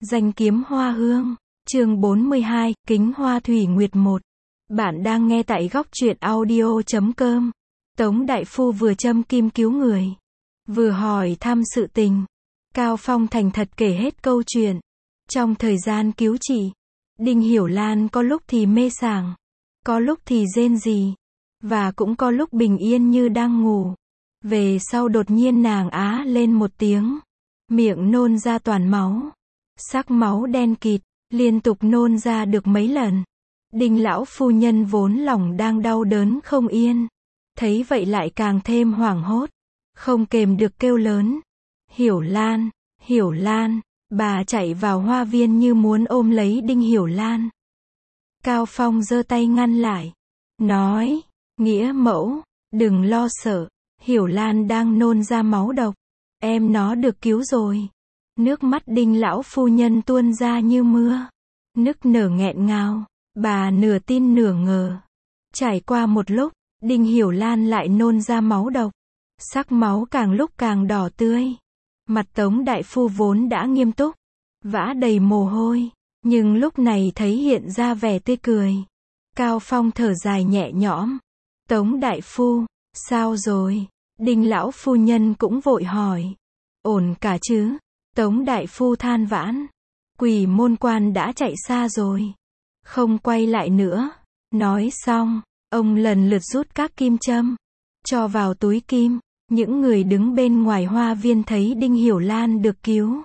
Danh kiếm hoa hương, chương 42, Kính Hoa Thủy Nguyệt 1. Bạn đang nghe tại góc truyện audio.com. Tống đại phu vừa châm kim cứu người, vừa hỏi thăm sự tình. Cao Phong thành thật kể hết câu chuyện. Trong thời gian cứu trị, Đinh Hiểu Lan có lúc thì mê sảng, có lúc thì rên rỉ, và cũng có lúc bình yên như đang ngủ. Về sau đột nhiên nàng á lên một tiếng, miệng nôn ra toàn máu. Sắc máu đen kịt, liên tục nôn ra được mấy lần. Đinh lão phu nhân vốn lòng đang đau đớn không yên, thấy vậy lại càng thêm hoảng hốt, không kềm được kêu lớn. Hiểu Lan, Hiểu Lan, bà chạy vào hoa viên như muốn ôm lấy Đinh Hiểu Lan. Cao Phong giơ tay ngăn lại, nói, nghĩa mẫu, đừng lo sợ, Hiểu Lan đang nôn ra máu độc, em nó được cứu rồi. Nước mắt Đinh lão phu nhân tuôn ra như mưa, nức nở nghẹn ngào, bà nửa tin nửa ngờ. Trải qua một lúc, Đinh Hiểu Lan lại nôn ra máu độc, sắc máu càng lúc càng đỏ tươi. Mặt Tống đại phu vốn đã nghiêm túc, vã đầy mồ hôi, nhưng lúc này thấy hiện ra vẻ tươi cười. Cao Phong thở dài nhẹ nhõm. Tống đại phu, sao rồi? Đinh lão phu nhân cũng vội hỏi. Ổn cả chứ? Tống đại phu than vãn. Quỷ môn quan đã chạy xa rồi, không quay lại nữa. Nói xong, ông lần lượt rút các kim châm, cho vào túi kim. Những người đứng bên ngoài hoa viên thấy Đinh Hiểu Lan được cứu,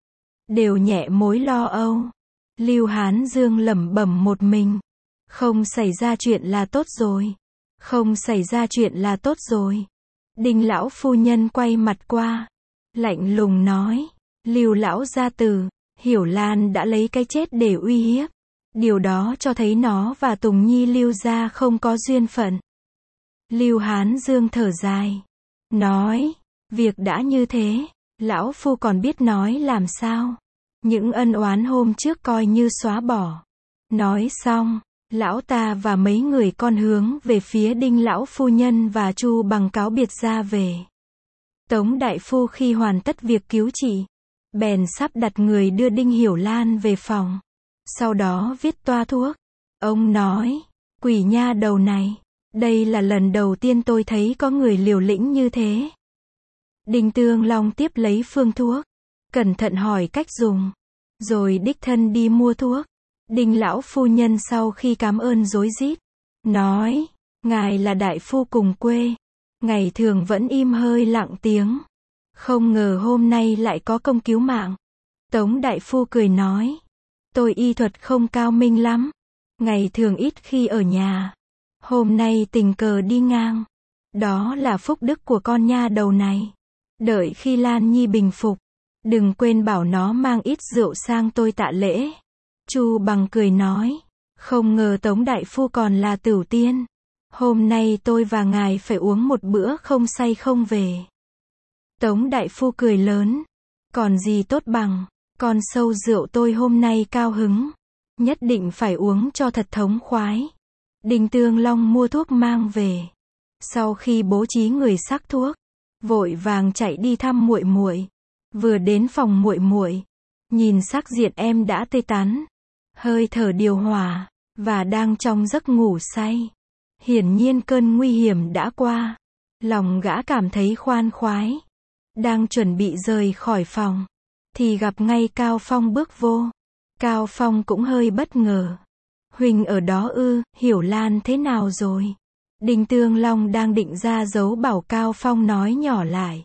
đều nhẹ mối lo âu. Lưu Hán Dương lẩm bẩm một mình. Không xảy ra chuyện là tốt rồi. Không xảy ra chuyện là tốt rồi. Đinh lão phu nhân quay mặt qua, lạnh lùng nói. Lưu lão gia tử, Hiểu Lan đã lấy cái chết để uy hiếp. Điều đó cho thấy nó và Tùng Nhi Lưu gia không có duyên phận. Lưu Hán Dương thở dài, nói, việc đã như thế, lão phu còn biết nói làm sao. Những ân oán hôm trước coi như xóa bỏ. Nói xong, lão ta và mấy người con hướng về phía Đinh lão phu nhân và Chu Bằng cáo biệt ra về. Tống đại phu khi hoàn tất việc cứu trị, bèn sắp đặt người đưa Đinh Hiểu Lan về phòng. Sau đó viết toa thuốc. Ông nói, quỷ nha đầu này, đây là lần đầu tiên tôi thấy có người liều lĩnh như thế. Đinh Tương Long tiếp lấy phương thuốc, cẩn thận hỏi cách dùng, rồi đích thân đi mua thuốc. Đinh lão phu nhân sau khi cảm ơn rối rít, nói, ngài là đại phu cùng quê, ngày thường vẫn im hơi lặng tiếng, không ngờ hôm nay lại có công cứu mạng. Tống đại phu cười nói, tôi y thuật không cao minh lắm, ngày thường ít khi ở nhà, hôm nay tình cờ đi ngang, đó là phúc đức của con nha đầu này. Đợi khi Lan Nhi bình phục, đừng quên bảo nó mang ít rượu sang tôi tạ lễ. Chu Bằng cười nói, không ngờ Tống đại phu còn là tửu tiên, hôm nay tôi và ngài phải uống một bữa không say không về. Tống đại phu cười lớn, còn gì tốt bằng, con sâu rượu tôi hôm nay cao hứng, nhất định phải uống cho thật thống khoái. Đinh Tương Long mua thuốc mang về, sau khi bố trí người sắc thuốc, vội vàng chạy đi thăm muội muội. Vừa đến phòng muội muội, nhìn sắc diện em đã tê tán, hơi thở điều hòa, và đang trong giấc ngủ say. Hiển nhiên cơn nguy hiểm đã qua, lòng gã cảm thấy khoan khoái. Đang chuẩn bị rời khỏi phòng, thì gặp ngay Cao Phong bước vô. Cao Phong cũng hơi bất ngờ. Huỳnh ở đó ư? Hiểu Lan thế nào rồi? Đinh Tương Long đang định ra dấu bảo Cao Phong nói nhỏ lại,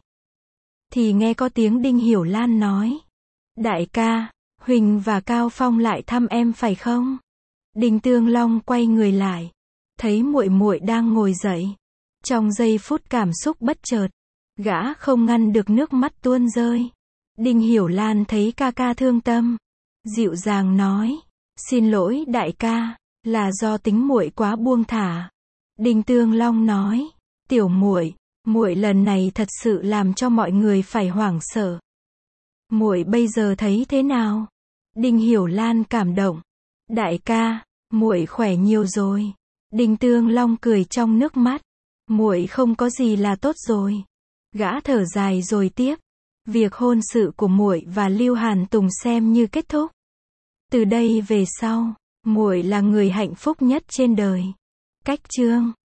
thì nghe có tiếng Đinh Hiểu Lan nói, đại ca, Huỳnh và Cao Phong lại thăm em phải không? Đinh Tương Long quay người lại, thấy muội muội đang ngồi dậy. Trong giây phút cảm xúc bất chợt, gã không ngăn được nước mắt tuôn rơi. Đinh Hiểu Lan thấy ca ca thương tâm, dịu dàng nói, xin lỗi đại ca, là do tính muội quá buông thả. Đinh Tương Long nói, tiểu muội, muội lần này thật sự làm cho mọi người phải hoảng sợ. Muội bây giờ thấy thế nào? Đinh Hiểu Lan cảm động, đại ca, muội khỏe nhiều rồi. Đinh Tương Long cười trong nước mắt, muội không có gì là tốt rồi. Gã thở dài rồi tiếp, Việc hôn sự của muội và Lưu Hàn Tùng xem như kết thúc. Từ đây về sau, muội là người hạnh phúc nhất trên đời. Cách chương